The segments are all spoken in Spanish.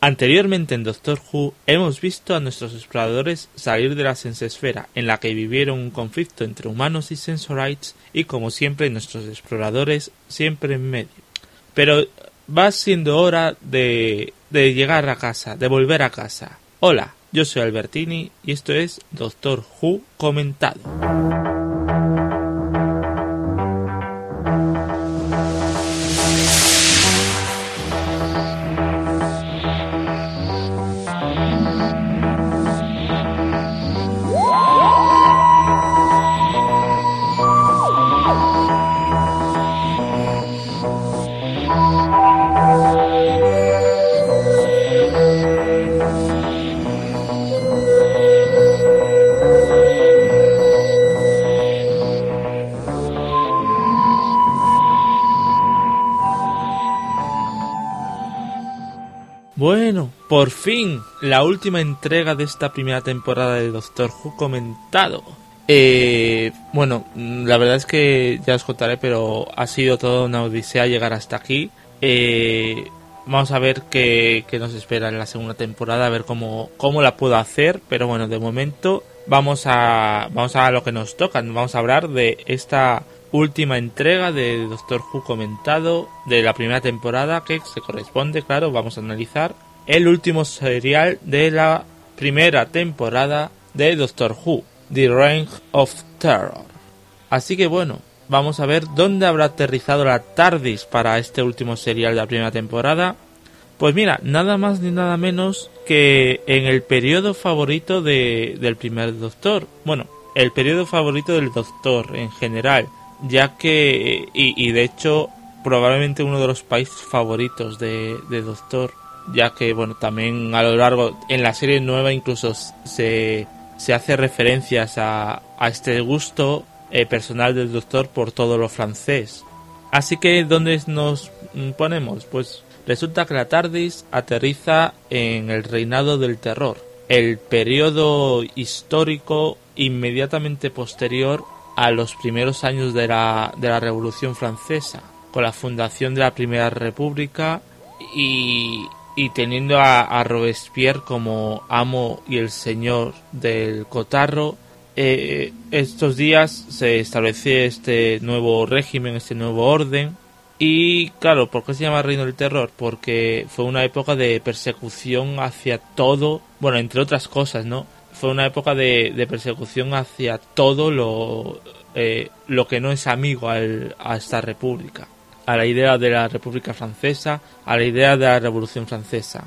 Anteriormente en Doctor Who hemos visto a nuestros exploradores salir de la Sensesfera, en la que vivieron un conflicto entre humanos y Sensorites, y como siempre nuestros exploradores siempre en medio. Pero va siendo hora de llegar a casa, de volver a casa. Hola, yo soy Albertini y esto es Doctor Who comentado. Bueno, por fin, la última entrega de esta primera temporada de Doctor Who comentado. Bueno, la verdad es que ya os contaré, pero ha sido toda una odisea llegar hasta aquí. Vamos a ver qué nos espera en la segunda temporada, a ver cómo la puedo hacer, pero bueno, de momento vamos a lo que nos toca. Vamos a hablar de esta última entrega de Doctor Who comentado de la primera temporada, que se corresponde, claro, vamos a analizar el último serial de la primera temporada de Doctor Who, The Reign of Terror. Así que bueno, vamos a ver dónde habrá aterrizado la TARDIS para este último serial de la primera temporada. Pues mira, nada más ni nada menos que en el periodo favorito del primer Doctor. Bueno, el periodo favorito del Doctor en general, ya que, y de hecho, probablemente uno de los países favoritos de Doctor, ya que, bueno, también a lo largo, en la serie nueva incluso se hace referencias a este gusto personal del Doctor por todo lo francés. Así que, ¿dónde nos ponemos? Pues resulta que la TARDIS aterriza en el Reinado del Terror, el periodo histórico inmediatamente posterior a los primeros años de la Revolución Francesa, con la fundación de la Primera República y teniendo a Robespierre como amo y el señor del cotarro. Estos días se establece este nuevo régimen, este nuevo orden. Y claro, ¿por qué se llama Reino del Terror? Porque fue una época de persecución hacia todo, bueno, entre otras cosas, ¿no? Fue una época de persecución hacia todo lo que no es amigo a esta república, a la idea de la República Francesa, a la idea de la Revolución Francesa.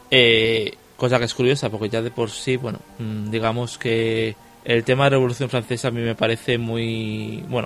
Cosa que es curiosa, porque ya de por sí, bueno, digamos que el tema de la Revolución Francesa a mí me parece muy... Bueno,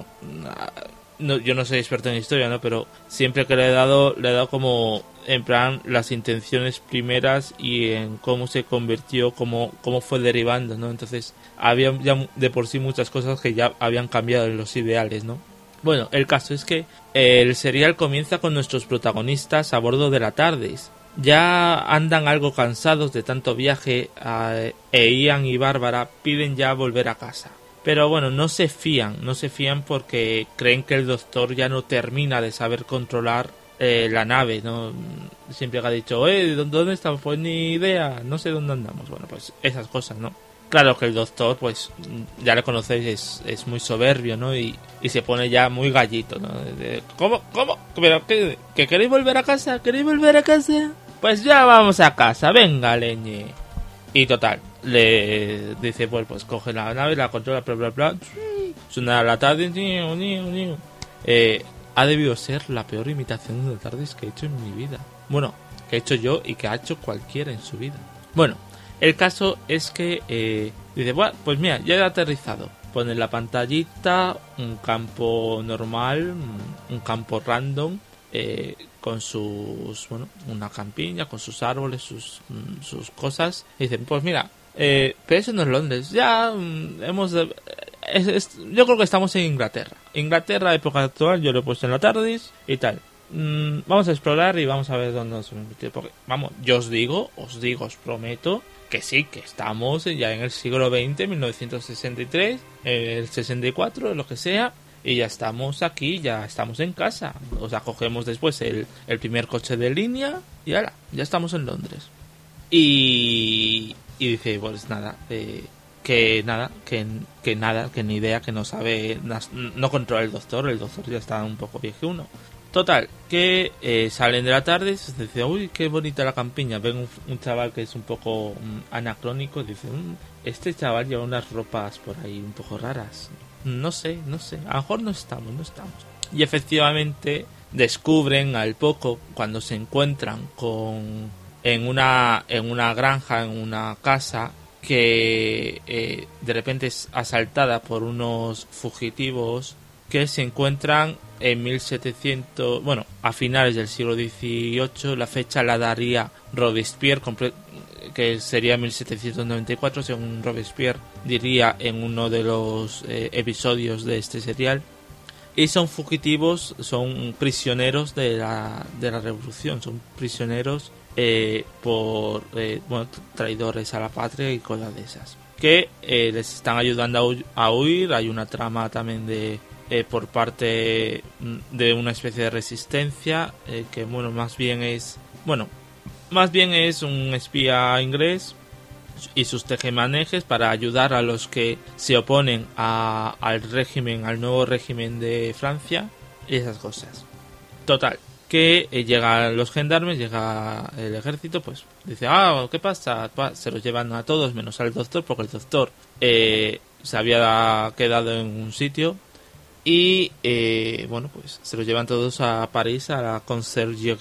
yo no soy experto en historia, ¿no? Pero siempre que le he dado como en plan las intenciones primeras y en cómo se convirtió, cómo fue derivando, ¿no? Entonces había ya de por sí muchas cosas que ya habían cambiado en los ideales, ¿no? Bueno, el caso es que el serial comienza con nuestros protagonistas a bordo de la TARDIS. Ya andan algo cansados de tanto viaje e Ian y Bárbara piden ya volver a casa. Pero bueno, no se fían porque creen que el Doctor ya no termina de saber controlar la nave, ¿no? Siempre ha dicho, ¿dónde estamos? Pues ni idea, no sé dónde andamos. Bueno, pues esas cosas, ¿no? Claro que el Doctor, pues ya lo conocéis, es muy soberbio, ¿no? Y se pone ya muy gallito, ¿no? ¿Cómo? ¿Pero que queréis volver a casa? ¿Queréis volver a casa? Pues ya vamos a casa, venga, leñe. Y total, le dice, pues coge la nave, la controla, bla, bla, bla. Suena la TARDIS, ha debido ser la peor imitación de TARDIS que he hecho en mi vida. Bueno, que he hecho yo y que ha hecho cualquiera en su vida. Bueno, el caso es que dice, bueno, pues mira, ya he aterrizado. Pone en la pantallita un campo normal, un campo random, con sus, bueno, una campiña, con sus árboles, sus cosas. Y dicen, pues mira, pero eso no es Londres, ya yo creo que estamos en Inglaterra, época actual, yo lo he puesto en la TARDIS y tal. Vamos a explorar y vamos a ver dónde nos mete, porque vamos, yo os prometo que sí, que estamos ya en el siglo XX, 1963, el 64, lo que sea, y ya estamos aquí, ya estamos en casa. O sea, cogemos después el primer coche de línea y ala, ya estamos en Londres. y dice, pues nada, que ni idea, que no sabe, no controla el doctor ya está un poco viejuno. Total, que salen de la tarde y se dice, uy, qué bonita la campiña. Ven un chaval que es un poco anacrónico y dice, este chaval lleva unas ropas por ahí un poco raras. No sé, a lo mejor no estamos. Y efectivamente descubren al poco, cuando se encuentran en una granja, en una casa, que de repente es asaltada por unos fugitivos que se encuentran en 1700, bueno, a finales del siglo XVIII. La fecha la daría Robespierre, que sería 1794, según Robespierre diría en uno de los episodios de este serial. Y son fugitivos, son prisioneros de la revolución, son prisioneros por traidores a la patria y cosas de esas, que les están ayudando a huir. Hay una trama también de por parte de una especie de resistencia, que más bien es un espía inglés y sus tejemanejes para ayudar a los que se oponen al nuevo régimen de Francia y esas cosas. Total, que llegan los gendarmes, llega el ejército, pues dice, ¿qué pasa? Se los llevan a todos menos al doctor, porque el doctor se había quedado en un sitio. Y pues se los llevan todos a París, a la concierge,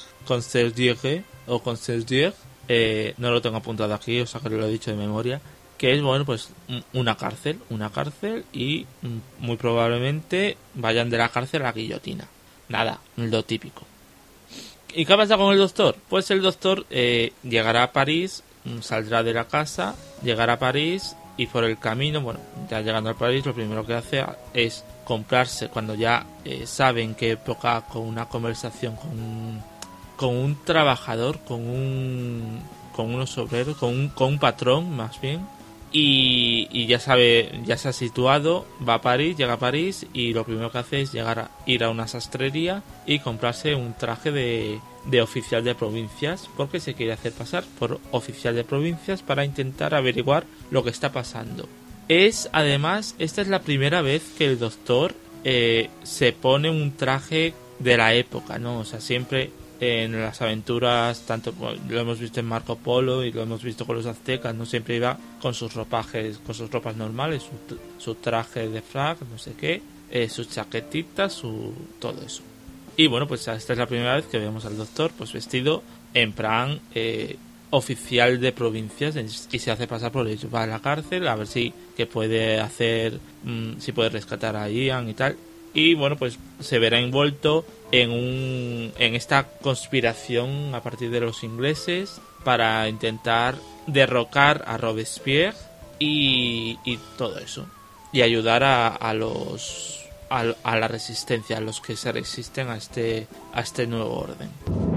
no lo tengo apuntado aquí, o sea que lo he dicho de memoria, que es pues una cárcel y muy probablemente vayan de la cárcel a la guillotina. Nada, lo típico. ¿Y qué pasa con el doctor? Pues el doctor llegará a París, saldrá de la casa, llegará a París y por el camino, ya llegando a París, lo primero que hace es comprarse, cuando ya saben que toca con una conversación con un trabajador, con unos obreros, con un patrón más bien, y ya se ha situado, llega a París y lo primero que hace es ir a una sastrería y comprarse un traje de oficial de provincias, porque se quiere hacer pasar por oficial de provincias para intentar averiguar lo que está pasando. Además, esta es la primera vez que el doctor se pone un traje de la época, ¿no? O sea, siempre en las aventuras, tanto lo hemos visto en Marco Polo y lo hemos visto con los aztecas, no siempre iba con sus ropas normales, su traje de frac, no sé qué, sus chaquetitas, todo eso. Y pues esta es la primera vez que vemos al doctor pues vestido en plan oficial de provincias, y se hace pasar por ello. Va a la cárcel a ver si puede hacer, si puede rescatar a Ian y tal. Y pues se verá envuelto en esta conspiración a partir de los ingleses para intentar derrocar a Robespierre y todo eso, y ayudar a la resistencia, a los que se resisten a este nuevo orden.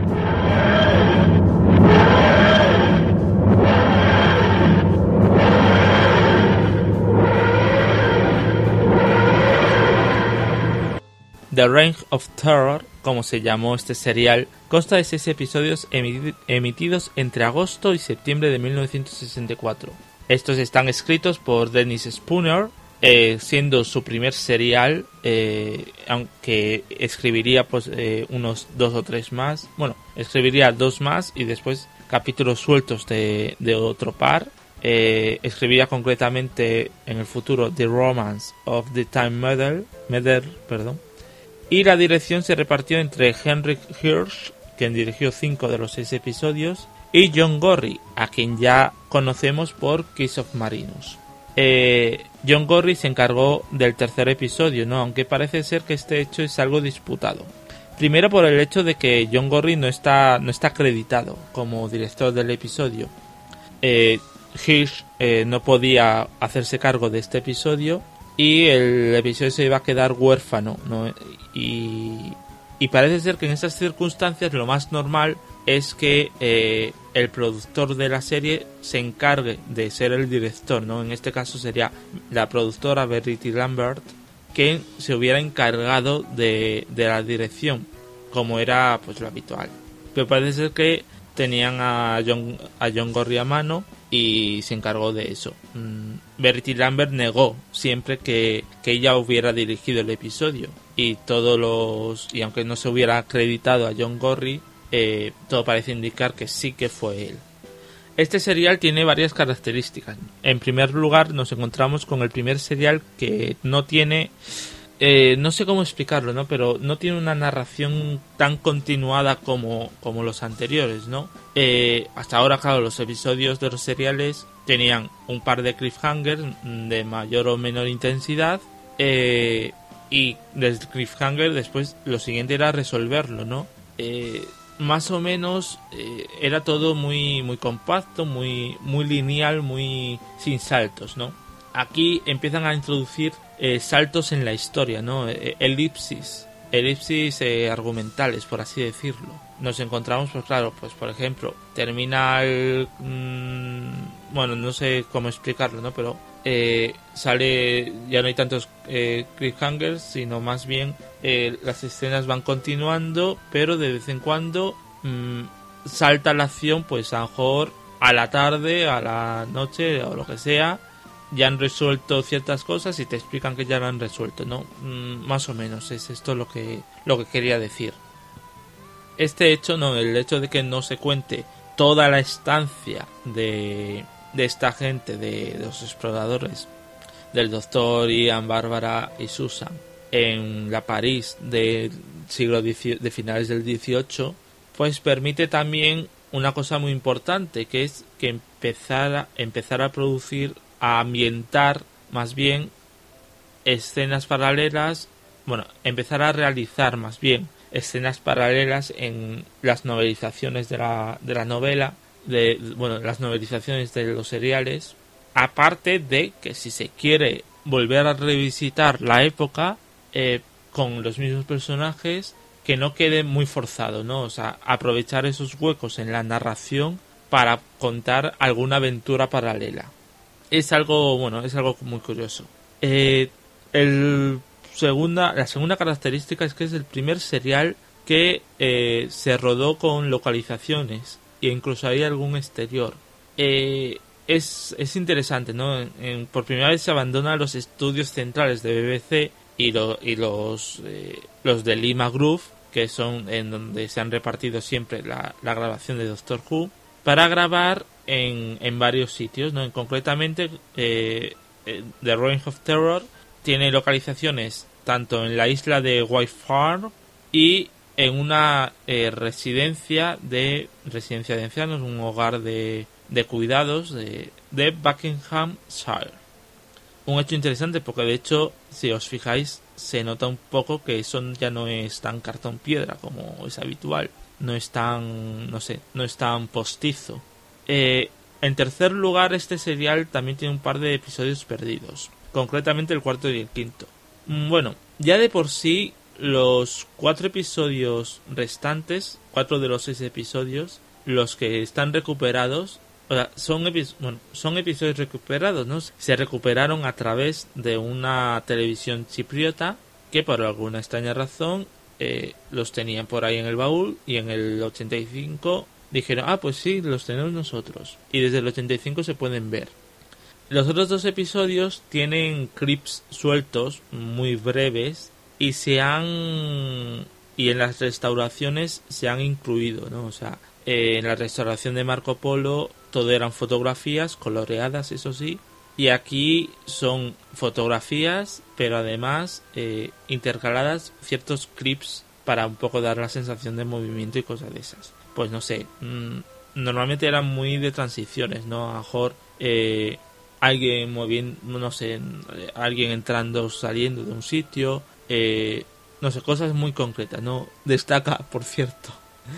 The Reign of Terror, como se llamó este serial, consta de 6 episodios emitidos entre agosto y septiembre de 1964. Estos están escritos por Dennis Spooner, siendo su primer serial, aunque escribiría unos 2 o 3 más. Escribiría 2 más y después capítulos sueltos de otro par. Escribiría concretamente en el futuro The Romance of the Time Meddler, y la dirección se repartió entre Henrik Hirsch, quien dirigió 5 de los 6 episodios, y John Gorrie, a quien ya conocemos por Kiss of Marinus. John Gorrie se encargó del tercer episodio, ¿no? Aunque parece ser que este hecho es algo disputado. Primero por el hecho de que John Gorrie no está acreditado como director del episodio. Hirsch no podía hacerse cargo de este episodio y el episodio se iba a quedar huérfano, ¿no? Y parece ser que en esas circunstancias lo más normal es que el productor de la serie se encargue de ser el director, ¿no? En este caso sería la productora Verity Lambert, que se hubiera encargado de la dirección, como era pues lo habitual. Pero parece ser que tenían a John Gorrie a mano y se encargó de eso. Verity Lambert negó siempre que ella hubiera dirigido el episodio, y aunque no se hubiera acreditado a John Gorrie, todo parece indicar que sí que fue él. Este serial tiene varias características. En primer lugar, nos encontramos con el primer serial que no tiene... no sé cómo explicarlo, ¿no? Pero no tiene una narración tan continuada como los anteriores, ¿no? Hasta ahora, claro, los episodios de los seriales tenían un par de cliffhangers de mayor o menor intensidad, y del cliffhanger después lo siguiente era resolverlo, ¿no? Más o menos era todo muy compacto, muy lineal, muy sin saltos, ¿no? Aquí empiezan a introducir saltos en la historia, ¿no? Elipsis argumentales, por así decirlo. Nos encontramos, pues claro, pues por ejemplo, termina bueno, no sé cómo explicarlo, ¿no? Pero sale, ya no hay tantos cliffhangers, sino más bien las escenas van continuando, pero de vez en cuando salta la acción, pues a lo mejor a la tarde, a la noche o lo que sea, ya han resuelto ciertas cosas y te explican que ya lo han resuelto, ¿no? Más o menos es esto lo que quería decir. Este hecho, no, el hecho de que no se cuente toda la estancia de esta gente, de los exploradores, del doctor Ian, Bárbara y Susan, en la París del siglo de finales del 18, pues permite también una cosa muy importante, que es que empezar a producir, a ambientar más bien escenas paralelas, bueno, empezar a realizar más bien escenas paralelas en las novelizaciones de la novela, las novelizaciones de los seriales, aparte de que si se quiere volver a revisitar la época con los mismos personajes, que no quede muy forzado, ¿no? O sea, aprovechar esos huecos en la narración para contar alguna aventura paralela. Es algo muy curioso. La segunda característica es que es el primer serial que se rodó con localizaciones e incluso hay algún exterior. Es interesante, ¿no? Por primera vez se abandonan los estudios centrales de BBC y los de Lima Grove, que son en donde se han repartido siempre la grabación de Doctor Who, para grabar en varios sitios, ¿no? Concretamente, The Reign of Terror tiene localizaciones tanto en la isla de White Farm y en una residencia de ancianos, un hogar de cuidados de Buckinghamshire. Un hecho interesante porque de hecho, si os fijáis, se nota un poco que eso ya no es tan cartón piedra como es habitual, no es tan postizo. En tercer lugar, este serial también tiene un par de episodios perdidos, concretamente el cuarto y el quinto. Bueno, ya de por sí los 4 episodios restantes, 4 de los 6 episodios, los que están recuperados, o sea, son episodios recuperados, ¿no? Se recuperaron a través de una televisión chipriota que por alguna extraña razón los tenían por ahí en el baúl, y en el 85 dijeron, pues sí, los tenemos nosotros, y desde el 85 se pueden ver. Los otros 2 episodios tienen clips sueltos muy breves y en las restauraciones se han incluido, ¿no? O sea, en la restauración de Marco Polo todo eran fotografías coloreadas, eso sí, y aquí son fotografías, pero además intercaladas ciertos clips para un poco dar la sensación de movimiento y cosas de esas. Pues no sé, normalmente eran muy de transiciones, ¿no? A lo mejor alguien moviendo, no sé, alguien entrando o saliendo de un sitio, no sé, cosas muy concretas, ¿no? Destaca, por cierto,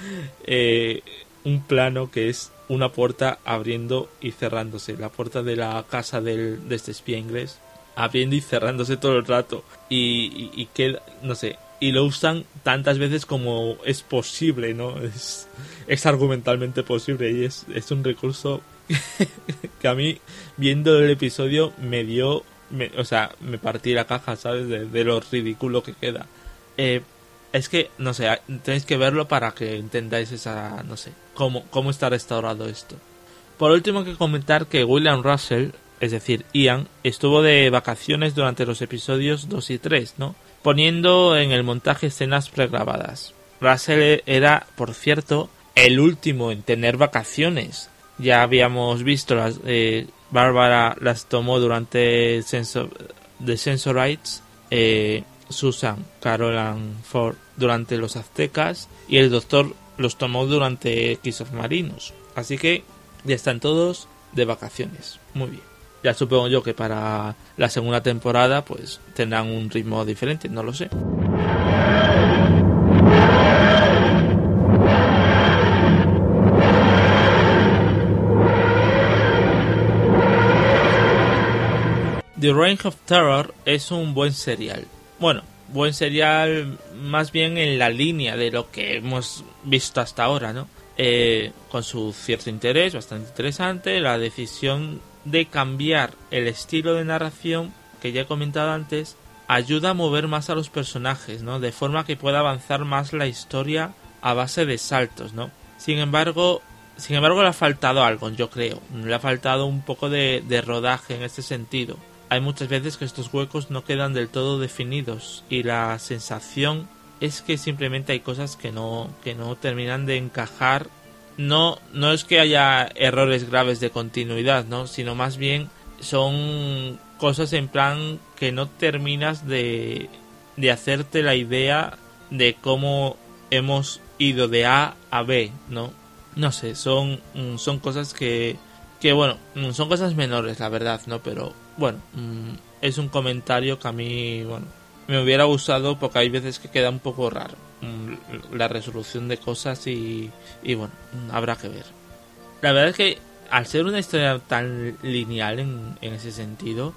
un plano que es una puerta abriendo y cerrándose, la puerta de la casa de este espía inglés, abriendo y cerrándose todo el rato, y queda, no sé, y lo usan tantas veces como es posible, ¿no? Es argumentalmente posible, y es un recurso que a mí, viendo el episodio, me partí la caja, ¿sabes? De lo ridículo que queda. Es que, no sé, tenéis que verlo para que entendáis esa, no sé, cómo está restaurado esto. Por último, hay que comentar que William Russell, es decir, Ian, estuvo de vacaciones durante los episodios 2 y 3, ¿no? Poniendo en el montaje escenas pregrabadas. Russell era, por cierto, el último en tener vacaciones. Ya habíamos visto, Bárbara las tomó durante The Sensorites, Susan Caroline Ford durante los Aztecas y el Doctor los tomó durante Kiss of Marinos. Así que ya están todos de vacaciones. Muy bien. Ya supongo yo que para la segunda temporada pues tendrán un ritmo diferente, no lo sé. The Reign of Terror es un buen serial. Bueno, buen serial más bien en la línea de lo que hemos visto hasta ahora, ¿no? Con su cierto interés, bastante interesante, la decisión de cambiar el estilo de narración que ya he comentado antes ayuda a mover más a los personajes, ¿no? De forma que pueda avanzar más la historia a base de saltos, ¿no? Sin embargo, le ha faltado algo, yo creo. Le ha faltado un poco de rodaje en este sentido. Hay muchas veces que estos huecos no quedan del todo definidos y la sensación es que simplemente hay cosas que no terminan de encajar. No es que haya errores graves de continuidad, ¿no? Sino más bien son cosas en plan que no terminas de hacerte la idea de cómo hemos ido de A a B, ¿no? No sé, son cosas que bueno, son cosas menores, la verdad, ¿no? Pero bueno, es un comentario que a mí, bueno, me hubiera gustado porque hay veces que queda un poco raro la resolución de cosas y bueno, habrá que ver. La verdad es que al ser una historia tan lineal en ese sentido,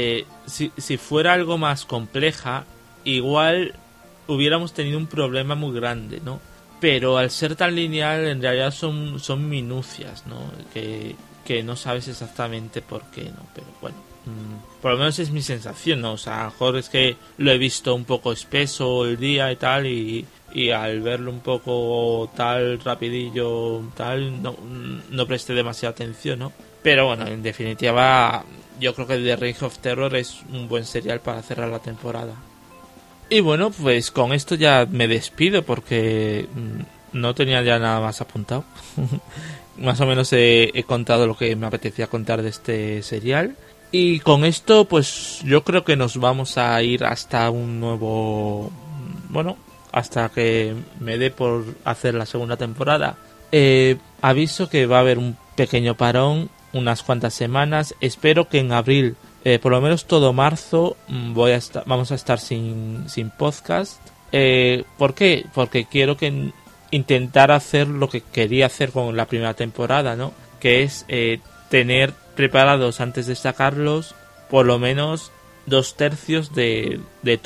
si fuera algo más compleja, igual hubiéramos tenido un problema muy grande, ¿no? Pero al ser tan lineal, en realidad son minucias, ¿no? Que no sabes exactamente por qué, ¿no? Pero bueno, por lo menos es mi sensación, ¿no? O sea, a lo mejor es que lo he visto un poco espeso el día y tal, y al verlo un poco tal, rapidillo, tal, no presté demasiada atención, ¿no? Pero bueno, en definitiva, yo creo que The Reign of Terror es un buen serial para cerrar la temporada. Y bueno, pues con esto ya me despido porque no tenía ya nada más apuntado. Más o menos he contado lo que me apetecía contar de este serial. Y con esto, pues yo creo que nos vamos a ir hasta un nuevo... Bueno, hasta que me dé por hacer la segunda temporada. Aviso que va a haber un pequeño parón, unas cuantas semanas. Espero que en abril, por lo menos todo marzo, vamos a estar sin podcast. ¿Por qué? Porque quiero intentar hacer lo que quería hacer con la primera temporada, ¿no? Que es tener preparados antes de sacarlos por lo menos 2/3 de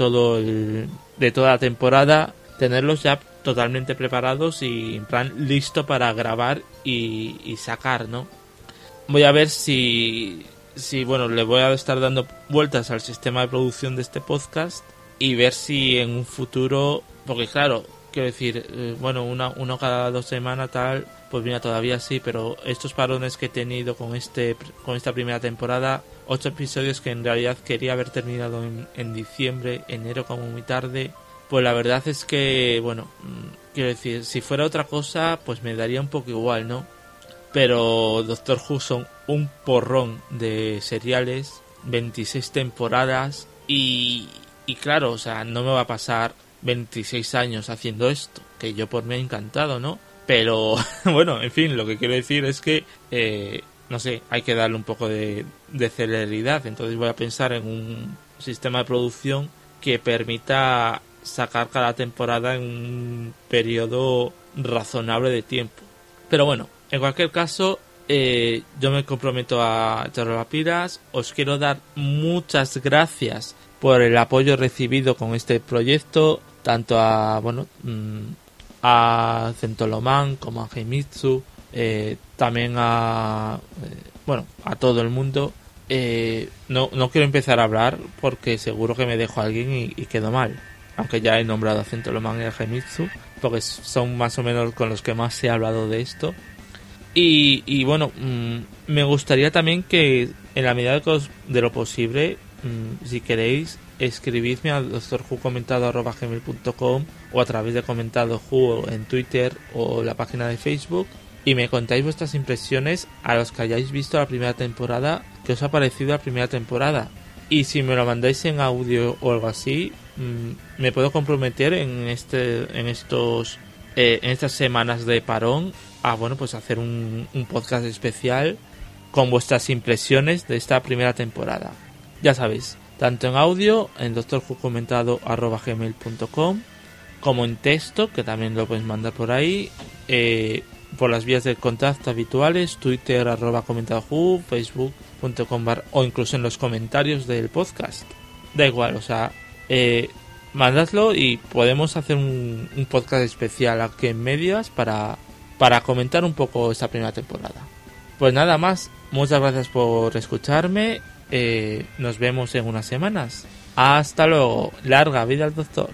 toda la temporada, tenerlos ya totalmente preparados y en plan listo para grabar y sacar, ¿no? Voy a ver si bueno, le voy a estar dando vueltas al sistema de producción de este podcast y ver si en un futuro, porque claro, quiero decir, bueno, uno cada 2 semanas tal, pues mira, todavía sí, pero estos parones que he tenido con esta primera temporada, 8 episodios que en realidad quería haber terminado en diciembre, enero como muy tarde, pues la verdad es que, bueno, quiero decir, si fuera otra cosa, pues me daría un poco igual, ¿no? Pero Doctor Who son un porrón de seriales, 26 temporadas y claro, o sea, no me va a pasar 26 años haciendo esto, que yo por mí he encantado, ¿no? Pero bueno, en fin, lo que quiero decir es que no sé, hay que darle un poco de celeridad. Entonces voy a pensar en un sistema de producción que permita sacar cada temporada en un periodo razonable de tiempo. Pero bueno, en cualquier caso, yo me comprometo a echarle las pilas. Os quiero dar muchas gracias por el apoyo recibido con este proyecto, tanto a Centoloman como a Heimitsu, también a todo el mundo. No quiero empezar a hablar porque seguro que me dejo a alguien y quedo mal. aunque ya he nombrado a Centro Manga y a Gemitsu, porque son más o menos con los que más se ha hablado de esto. Y bueno, me gustaría también que en la medida de lo posible, si queréis, escribidme a doctorwhocomentado@gmail.com o a través de Comentado Who en Twitter o la página de Facebook, y me contáis vuestras impresiones a los que hayáis visto la primera temporada, qué os ha parecido la primera temporada. Y si me lo mandáis en audio o algo así, me puedo comprometer en estas semanas de parón a pues hacer un podcast especial con vuestras impresiones de esta primera temporada. Ya sabéis, tanto en audio en doctorwhocomentado@gmail.com como en texto, que también lo podéis mandar por ahí, por las vías de contacto habituales, Twitter @comentadowho, facebook.com o incluso en los comentarios del podcast. Da igual, o sea, mandadlo y podemos hacer un podcast especial aquí en medias para comentar un poco esta primera temporada. Pues nada más, muchas gracias por escucharme, nos vemos en unas semanas. Hasta luego, larga vida al doctor.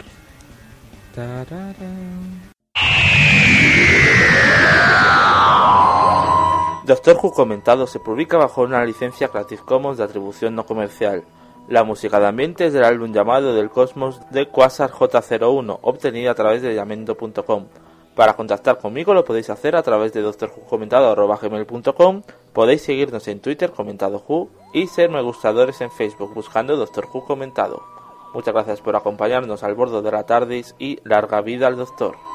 Doctor Who Comentado se publica bajo una licencia Creative Commons de atribución no comercial. La música de ambiente es del álbum Llamado del Cosmos de Quasar J01, obtenida a través de yamendo.com. Para contactar conmigo lo podéis hacer a través de doctorwhocomentado@gmail.com, podéis seguirnos en Twitter Comentado Who y ser me gustadores en Facebook buscando Doctor Who Comentado. Muchas gracias por acompañarnos al borde de la TARDIS y larga vida al doctor.